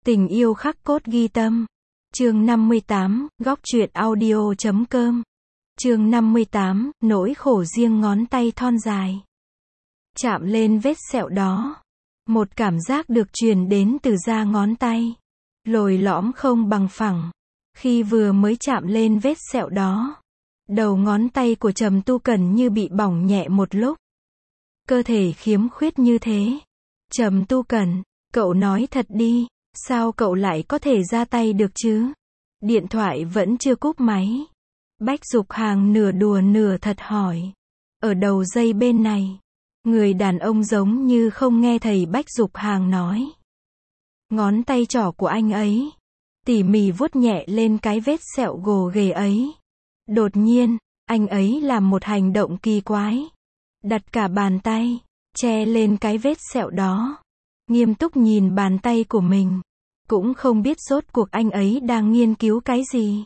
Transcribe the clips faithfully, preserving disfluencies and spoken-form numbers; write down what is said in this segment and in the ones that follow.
Tình yêu khắc cốt ghi tâm. Chương năm mươi tám, góc truyện audio chấm com. Chương năm mươi tám, nỗi khổ riêng ngón tay thon dài. Chạm lên vết sẹo đó. Một cảm giác được truyền đến từ da ngón tay. Lồi lõm không bằng phẳng. Khi vừa mới chạm lên vết sẹo đó, đầu ngón tay của Trầm Tu Cần như bị bỏng nhẹ một lúc. Cơ thể khiếm khuyết như thế. Trầm Tu Cần, cậu nói thật đi, sao cậu lại có thể ra tay được chứ? Điện thoại vẫn chưa cúp máy. Bách Dục Hàng nửa đùa nửa thật hỏi. Ở đầu dây bên này, người đàn ông giống như không nghe thầy Bách Dục Hàng nói. Ngón tay trỏ của anh ấy tỉ mỉ vuốt nhẹ lên cái vết sẹo gồ ghề ấy. Đột nhiên, anh ấy làm một hành động kỳ quái. Đặt cả bàn tay che lên cái vết sẹo đó. Nghiêm túc nhìn bàn tay của mình. Cũng không biết rốt cuộc anh ấy đang nghiên cứu cái gì.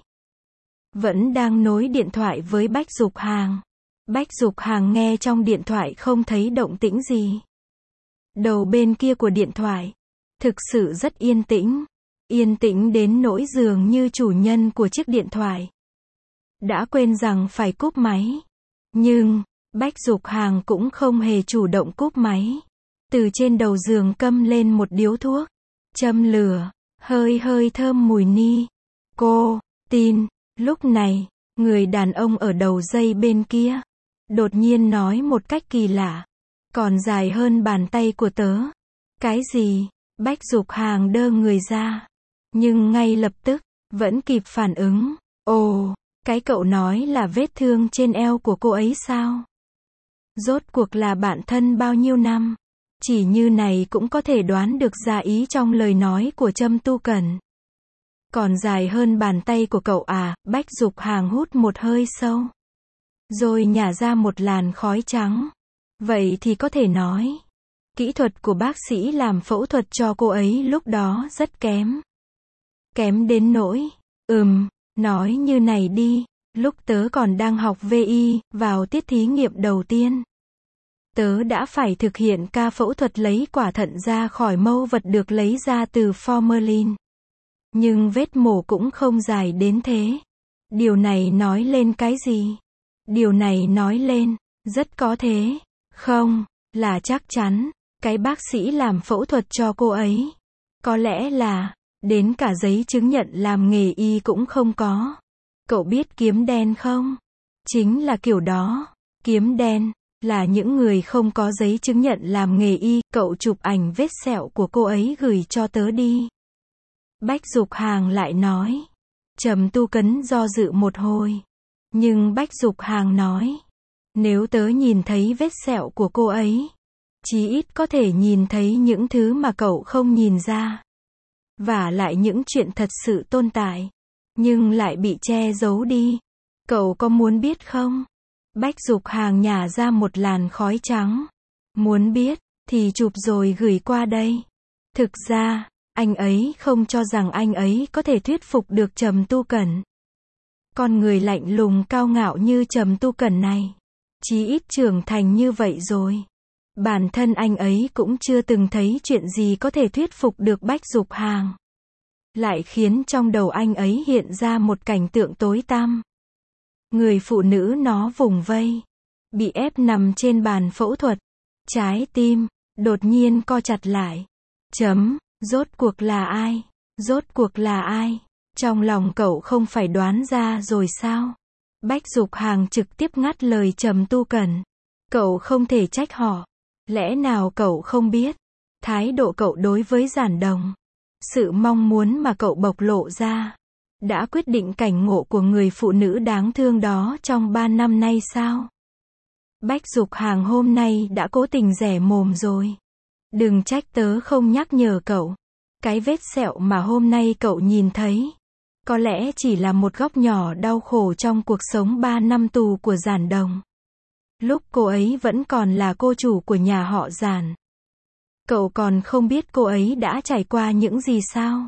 Vẫn đang nối điện thoại với Bách Dục Hàng. Bách Dục Hàng nghe trong điện thoại không thấy động tĩnh gì. Đầu bên kia của điện thoại thực sự rất yên tĩnh. Yên tĩnh đến nỗi dường như chủ nhân của chiếc điện thoại đã quên rằng phải cúp máy. Nhưng Bách Dục Hàng cũng không hề chủ động cúp máy. Từ trên đầu giường câm lên một điếu thuốc, châm lửa, hơi hơi thơm mùi ni. Cô tin. Lúc này, người đàn ông ở đầu dây bên kia đột nhiên nói một cách kỳ lạ. Còn dài hơn bàn tay của tớ. Cái gì? Bách Dục Hàng đơ người ra. Nhưng ngay lập tức, vẫn kịp phản ứng. Ồ, cái cậu nói là vết thương trên eo của cô ấy sao? Rốt cuộc là bạn thân bao nhiêu năm? Chỉ như này cũng có thể đoán được ra ý trong lời nói của Trầm Tu Cần. Còn dài hơn bàn tay của cậu à? Bách Dục Hàng hút một hơi sâu, rồi nhả ra một làn khói trắng. Vậy thì có thể nói, kỹ thuật của bác sĩ làm phẫu thuật cho cô ấy lúc đó rất kém. Kém đến nỗi, ừm, nói như này đi, lúc tớ còn đang học vê i, vào tiết thí nghiệm đầu tiên, tớ đã phải thực hiện ca phẫu thuật lấy quả thận ra khỏi mâu vật được lấy ra từ formalin. Nhưng vết mổ cũng không dài đến thế. Điều này nói lên cái gì? Điều này nói lên, rất có thế, không, là chắc chắn, cái bác sĩ làm phẫu thuật cho cô ấy, có lẽ là, đến cả giấy chứng nhận làm nghề y cũng không có. Cậu biết kiếm đen không? Chính là kiểu đó. Kiếm đen là những người không có giấy chứng nhận làm nghề y. Cậu chụp ảnh vết sẹo của cô ấy gửi cho tớ đi. Bách Dục Hàng lại nói. Trầm Tu Cần do dự một hồi. Nhưng Bách Dục Hàng nói, nếu tớ nhìn thấy vết sẹo của cô ấy, chí ít có thể nhìn thấy những thứ mà cậu không nhìn ra. Và lại những chuyện thật sự tồn tại, nhưng lại bị che giấu đi. Cậu có muốn biết không? Bách Dục Hàng nhả ra một làn khói trắng. Muốn biết, thì chụp rồi gửi qua đây. Thực ra, anh ấy không cho rằng anh ấy có thể thuyết phục được Trầm Tu Cần. Con người lạnh lùng cao ngạo như Trầm Tu Cần này, chí ít trưởng thành như vậy rồi. Bản thân anh ấy cũng chưa từng thấy chuyện gì có thể thuyết phục được Bách Dục Hàng. Lại khiến trong đầu anh ấy hiện ra một cảnh tượng tối tăm. Người phụ nữ nó vùng vây, bị ép nằm trên bàn phẫu thuật. Trái tim đột nhiên co chặt lại. Chấm, rốt cuộc là ai? Rốt cuộc là ai? Trong lòng cậu không phải đoán ra rồi sao? Bách Dục Hàng trực tiếp ngắt lời Trầm Tu Cần. Cậu không thể trách họ. Lẽ nào cậu không biết? Thái độ cậu đối với Giản Đồng, sự mong muốn mà cậu bộc lộ ra, đã quyết định cảnh ngộ của người phụ nữ đáng thương đó trong ba năm nay sao? Bách Dục Hàng hôm nay đã cố tình rẻ mồm rồi. Đừng trách tớ không nhắc nhở cậu. Cái vết sẹo mà hôm nay cậu nhìn thấy, có lẽ chỉ là một góc nhỏ đau khổ trong cuộc sống ba năm tù của Giản Đồng. Lúc cô ấy vẫn còn là cô chủ của nhà họ Giản. Cậu còn không biết cô ấy đã trải qua những gì sao?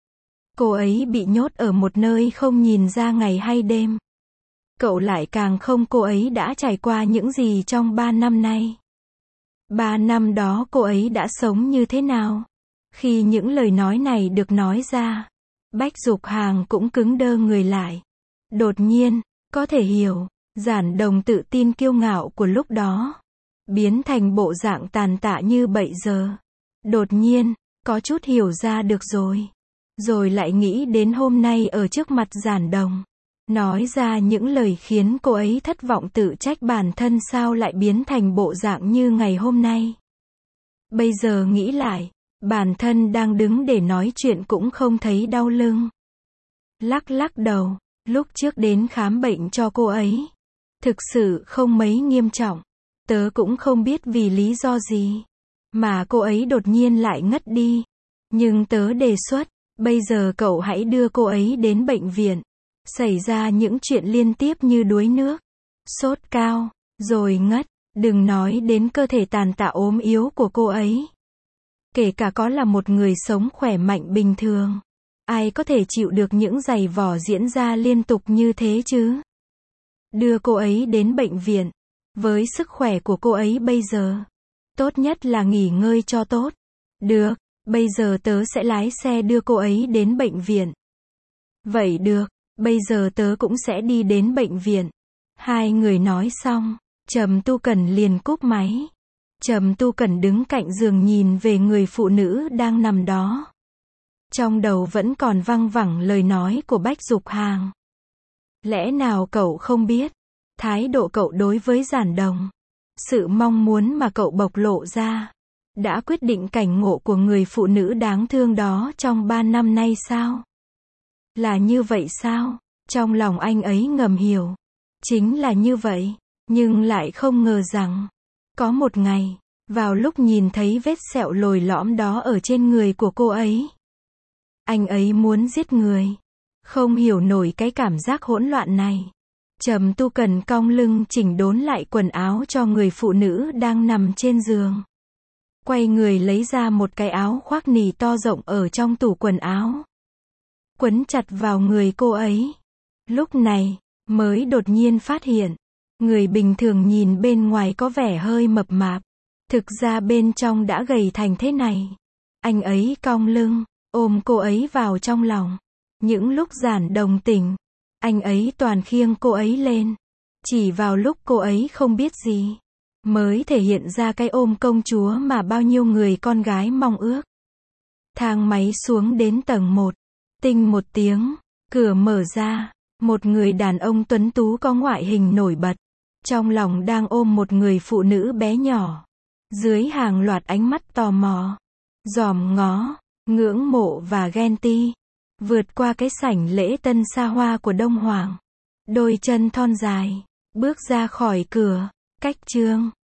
Cô ấy bị nhốt ở một nơi không nhìn ra ngày hay đêm. Cậu lại càng không cô ấy đã trải qua những gì trong ba năm nay. Ba năm đó cô ấy đã sống như thế nào? Khi những lời nói này được nói ra, Bách Dục Hàng cũng cứng đơ người lại. Đột nhiên, có thể hiểu, Giản Đồng tự tin kiêu ngạo của lúc đó, biến thành bộ dạng tàn tạ như bậy giờ. Đột nhiên, có chút hiểu ra được rồi. Rồi lại nghĩ đến hôm nay ở trước mặt Giản Đồng, nói ra những lời khiến cô ấy thất vọng, tự trách bản thân sao lại biến thành bộ dạng như ngày hôm nay. Bây giờ nghĩ lại, bản thân đang đứng để nói chuyện cũng không thấy đau lưng. Lắc lắc đầu, lúc trước đến khám bệnh cho cô ấy, thực sự không mấy nghiêm trọng. Tớ cũng không biết vì lý do gì mà cô ấy đột nhiên lại ngất đi. Nhưng tớ đề xuất, bây giờ cậu hãy đưa cô ấy đến bệnh viện. Xảy ra những chuyện liên tiếp như đuối nước, sốt cao, rồi ngất. Đừng nói đến cơ thể tàn tạ ốm yếu của cô ấy. Kể cả có là một người sống khỏe mạnh bình thường, ai có thể chịu được những giày vò diễn ra liên tục như thế chứ? Đưa cô ấy đến bệnh viện. Với sức khỏe của cô ấy bây giờ, tốt nhất là nghỉ ngơi cho tốt. Được, bây giờ tớ sẽ lái xe đưa cô ấy đến bệnh viện. Vậy được, bây giờ tớ cũng sẽ đi đến bệnh viện. Hai người nói xong, Trầm Tu Cẩn liền cúp máy. Trầm Tu Cẩn đứng cạnh giường nhìn về người phụ nữ đang nằm đó. Trong đầu vẫn còn văng vẳng lời nói của Bách Dục Hàng. Lẽ nào cậu không biết, thái độ cậu đối với Giản Đồng, sự mong muốn mà cậu bộc lộ ra, đã quyết định cảnh ngộ của người phụ nữ đáng thương đó trong ba năm nay sao? Là như vậy sao? Trong lòng anh ấy ngầm hiểu, chính là như vậy, nhưng lại không ngờ rằng, có một ngày, vào lúc nhìn thấy vết sẹo lồi lõm đó ở trên người của cô ấy, anh ấy muốn giết người. Không hiểu nổi cái cảm giác hỗn loạn này. Trầm Tu Cẩn cong lưng chỉnh đốn lại quần áo cho người phụ nữ đang nằm trên giường. Quay người lấy ra một cái áo khoác nỉ to rộng ở trong tủ quần áo, quấn chặt vào người cô ấy. Lúc này, mới đột nhiên phát hiện, người bình thường nhìn bên ngoài có vẻ hơi mập mạp, thực ra bên trong đã gầy thành thế này. Anh ấy cong lưng, ôm cô ấy vào trong lòng. Những lúc Giản Đồng tỉnh, anh ấy toàn khiêng cô ấy lên. Chỉ vào lúc cô ấy không biết gì, mới thể hiện ra cái ôm công chúa mà bao nhiêu người con gái mong ước. Thang máy xuống đến tầng một. Tinh một tiếng, cửa mở ra. Một người đàn ông tuấn tú có ngoại hình nổi bật, trong lòng đang ôm một người phụ nữ bé nhỏ. Dưới hàng loạt ánh mắt tò mò, dòm ngó, ngưỡng mộ và ghen ti, vượt qua cái sảnh lễ tân xa hoa của Đông Hoàng. Đôi chân thon dài, bước ra khỏi cửa, cách chương.